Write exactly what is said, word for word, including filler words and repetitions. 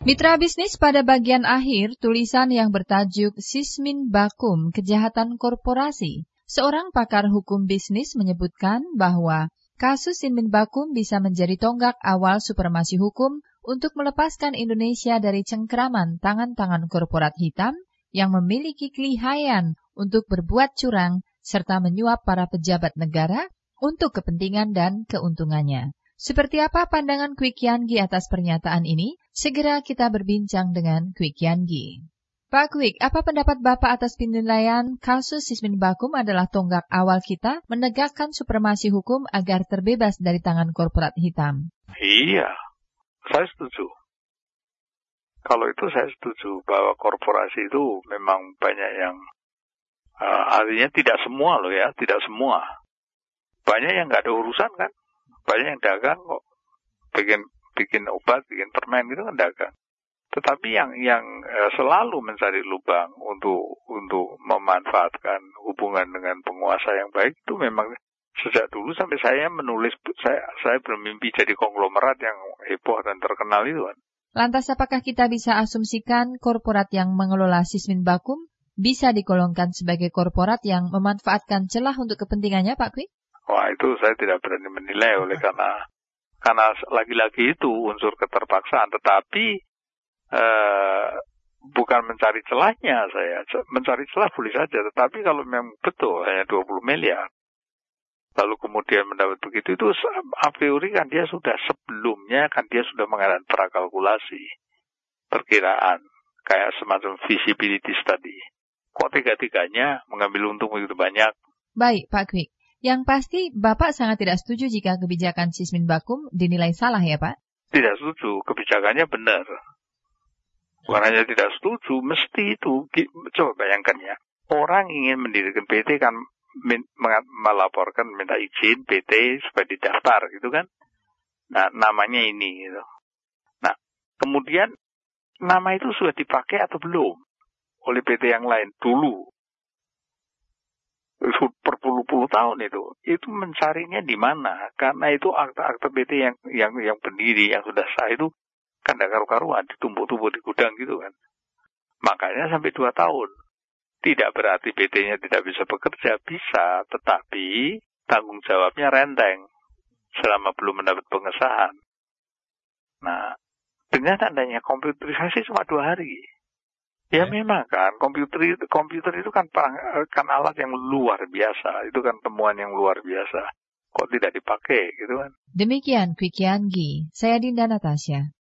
Mitra bisnis, pada bagian akhir tulisan yang bertajuk Sismin Bakum, Kejahatan Korporasi. Seorang pakar hukum bisnis menyebutkan bahwa kasus Sismin Bakum bisa menjadi tonggak awal supremasi hukum untuk melepaskan Indonesia dari cengkeraman tangan-tangan korporat hitam yang memiliki kelihayan untuk berbuat curang serta menyuap para pejabat negara untuk kepentingan dan keuntungannya. Seperti apa pandangan Kwik Kiangi atas pernyataan ini? Segera kita berbincang dengan Kwik Kiangi. Pak Kwik, apa pendapat Bapak atas penilaian kasus Sismin Bakum adalah tonggak awal kita menegakkan supremasi hukum agar terbebas dari tangan korporat hitam? Iya, saya setuju. Kalau itu saya setuju bahwa korporasi itu memang banyak yang, uh, artinya tidak semua loh ya, tidak semua. Banyak yang nggak ada urusan kan. Banyak yang dagang kok, bikin bikin obat, bikin permen gitu kan dagang. Tetapi yang yang eh, selalu mencari lubang untuk untuk memanfaatkan hubungan dengan penguasa yang baik itu memang sejak dulu sampai saya menulis, saya saya bermimpi jadi konglomerat yang heboh dan terkenal itu kan. Lantas apakah kita bisa asumsikan korporat yang mengelola Sismin Bakum bisa digolongkan sebagai korporat yang memanfaatkan celah untuk kepentingannya, Pak Kwik? Wah, itu saya tidak berani menilai oleh karena karena lagi-lagi itu unsur keterpaksaan, tetapi eh, bukan mencari celahnya saya. Mencari celah boleh saja, tetapi kalau memang betul hanya dua puluh miliar, lalu kemudian mendapat begitu, itu a priori kan dia sudah sebelumnya, kan dia sudah mengadakan prakalkulasi, perkiraan, kayak semacam visibility study. Kok tiga-tiganya mengambil untung begitu banyak? Baik, Pak Kwik. Yang pasti, Bapak sangat tidak setuju jika kebijakan Sismin Bakum dinilai salah ya, Pak? Tidak setuju, kebijakannya benar. Bukan hanya tidak setuju, mesti itu, coba bayangkan ya, orang ingin mendirikan P T kan min, melaporkan, minta izin P T supaya didaftar gitu kan. Nah, namanya ini gitu. Nah, kemudian nama itu sudah dipakai atau belum oleh P T yang lain dulu. Berpuluh-puluh tahun itu, itu mencarinya di mana? Karena itu akta-akta P T yang yang yang berdiri, yang sudah sah itu kan tidak karu-karuan, ditumpuk-tumpuk di gudang gitu kan. Makanya sampai dua tahun. Tidak berarti P T-nya tidak bisa bekerja, bisa, tetapi tanggung jawabnya renteng selama belum mendapat pengesahan. Nah, dengan adanya komputerisasi cuma dua hari. Ya memang kan, komputer itu, komputer itu kan, kan alat yang luar biasa. Itu kan temuan yang luar biasa. Kok tidak dipakai gitu kan? Demikian Kwik Kiangi, saya Dinda Natasha.